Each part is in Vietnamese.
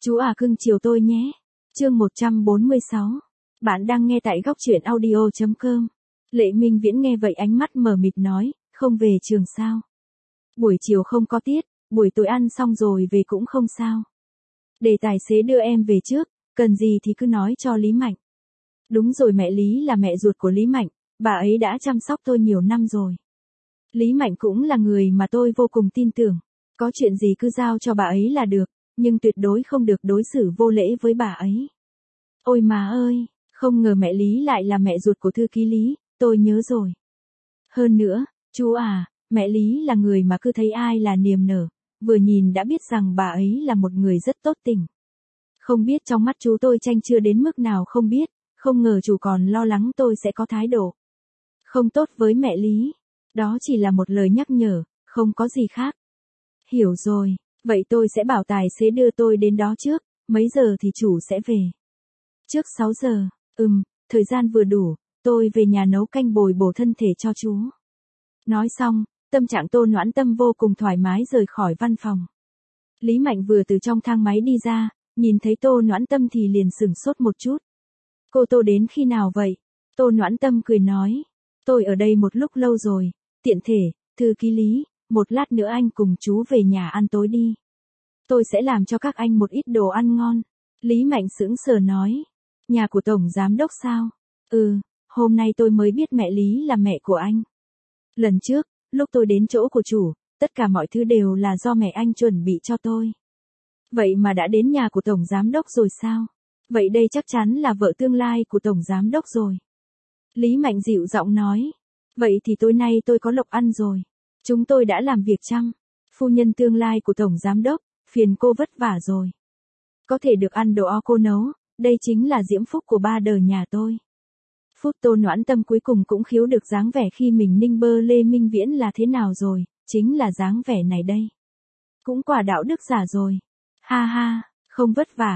Chú à cưng chiều tôi nhé. Chương 146. Bạn đang nghe tại góc truyện audio.com. Lệ Minh Viễn nghe vậy ánh mắt mờ mịt nói, không về trường sao? Buổi chiều không có tiết, buổi tối ăn xong rồi về cũng không sao. Để tài xế đưa em về trước, cần gì thì cứ nói cho Lý Mạnh. Đúng rồi, mẹ Lý là mẹ ruột của Lý Mạnh, bà ấy đã chăm sóc tôi nhiều năm rồi. Lý Mạnh cũng là người mà tôi vô cùng tin tưởng, có chuyện gì cứ giao cho bà ấy là được, nhưng tuyệt đối không được đối xử vô lễ với bà ấy. Ôi má ơi, không ngờ mẹ Lý lại là mẹ ruột của thư ký Lý, tôi nhớ rồi. Hơn nữa, chú à, mẹ Lý là người mà cứ thấy ai là niềm nở, vừa nhìn đã biết rằng bà ấy là một người rất tốt tình. Không biết trong mắt chú tôi chanh chưa đến mức nào không biết, không ngờ chú còn lo lắng tôi sẽ có thái độ không tốt với mẹ Lý. Đó chỉ là một lời nhắc nhở, không có gì khác. Hiểu rồi, vậy tôi sẽ bảo tài xế đưa tôi đến đó trước, mấy giờ thì chủ sẽ về? Trước 6 giờ, thời gian vừa đủ, tôi về nhà nấu canh bồi bổ thân thể cho chú. Nói xong, tâm trạng Tô Noãn Tâm vô cùng thoải mái rời khỏi văn phòng. Lý Mạnh vừa từ trong thang máy đi ra, nhìn thấy Tô Noãn Tâm thì liền sửng sốt một chút. Cô Tô đến khi nào vậy? Tô Noãn Tâm cười nói, tôi ở đây một lúc lâu rồi, tiện thể, thư ký Lý, một lát nữa anh cùng chú về nhà ăn tối đi. Tôi sẽ làm cho các anh một ít đồ ăn ngon. Lý Mạnh sững sờ nói, nhà của Tổng Giám Đốc sao? Hôm nay tôi mới biết mẹ Lý là mẹ của anh. Lần trước, lúc tôi đến chỗ của chủ, tất cả mọi thứ đều là do mẹ anh chuẩn bị cho tôi. Vậy mà đã đến nhà của Tổng Giám Đốc rồi sao? Vậy đây chắc chắn là vợ tương lai của Tổng Giám Đốc rồi. Lý Mạnh dịu giọng nói, vậy thì tối nay tôi có lộc ăn rồi. Chúng tôi đã làm việc chăm. Phu nhân tương lai của Tổng Giám Đốc, phiền cô vất vả rồi. Có thể được ăn đồ cô nấu, đây chính là diễm phúc của ba đời nhà tôi. Phút Tô Noãn Tâm cuối cùng cũng khiếu được dáng vẻ khi mình ninh bơ Lê Minh Viễn là thế nào rồi, chính là dáng vẻ này đây. Cũng quả đạo đức giả rồi. Ha ha, không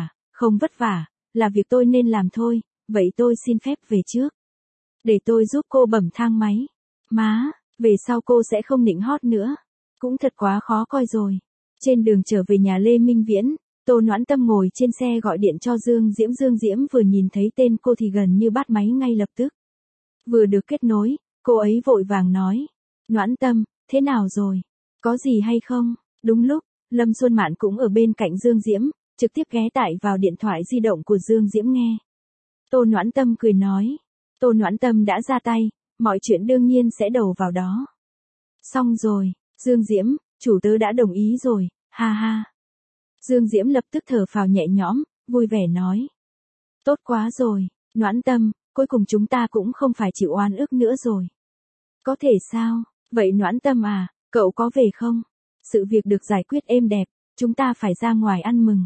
vất vả, là việc tôi nên làm thôi, vậy tôi xin phép về trước. Để tôi giúp cô bẩm thang máy. Má, về sau cô sẽ không nịnh hót nữa. Cũng thật quá khó coi rồi. Trên đường trở về nhà Lê Minh Viễn, Tô Noãn Tâm ngồi trên xe gọi điện cho Dương Diễm vừa nhìn thấy tên cô thì gần như bắt máy ngay lập tức. Vừa được kết nối, cô ấy vội vàng nói, Noãn Tâm, thế nào rồi? Có gì hay không? Đúng lúc, Lâm Xuân Mạn cũng ở bên cạnh Dương Diễm, trực tiếp ghé tại vào điện thoại di động của Dương Diễm nghe. Tô Noãn Tâm cười nói, Tô Noãn Tâm đã ra tay, mọi chuyện đương nhiên sẽ đầu vào đó. Xong rồi, Dương Diễm, chủ tớ đã đồng ý rồi, ha ha. Dương Diễm lập tức thở phào nhẹ nhõm, vui vẻ nói. Tốt quá rồi, Noãn Tâm, cuối cùng chúng ta cũng không phải chịu oan ức nữa rồi. Có thể sao? Vậy Noãn Tâm à, cậu có về không? Sự việc được giải quyết êm đẹp, chúng ta phải ra ngoài ăn mừng.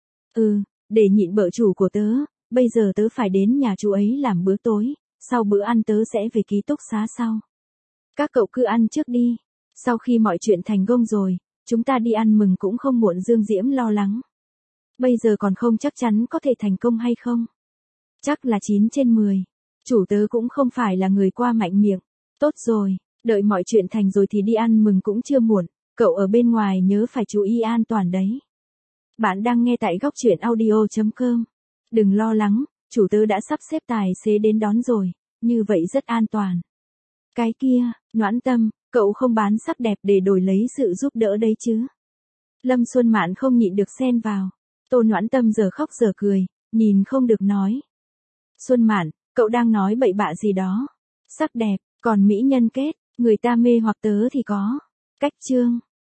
Để nhịn bợ chủ của tớ, bây giờ tớ phải đến nhà chú ấy làm bữa tối, sau bữa ăn tớ sẽ về ký túc xá sau. Các cậu cứ ăn trước đi, sau khi mọi chuyện thành công rồi, chúng ta đi ăn mừng cũng không muộn. Dương Diễm lo lắng. Bây giờ còn không chắc chắn có thể thành công hay không. Chắc là 9/10. Chủ tớ cũng không phải là người qua mạnh miệng. Tốt rồi, đợi mọi chuyện thành rồi thì đi ăn mừng cũng chưa muộn. Cậu ở bên ngoài nhớ phải chú ý an toàn đấy. Bạn đang nghe tại góc truyện audio.com. Đừng lo lắng, chủ tớ đã sắp xếp tài xế đến đón rồi, như vậy rất an toàn. Cái kia, Noãn Tâm, cậu không bán sắc đẹp để đổi lấy sự giúp đỡ đấy chứ? Lâm Xuân Mạn không nhịn được xen vào. Tô Noãn Tâm giờ khóc giờ cười, nhìn không được nói. Xuân Mạn, cậu đang nói bậy bạ gì đó? Sắc đẹp, còn mỹ nhân kết, người ta mê hoặc tớ thì có. Cách chương.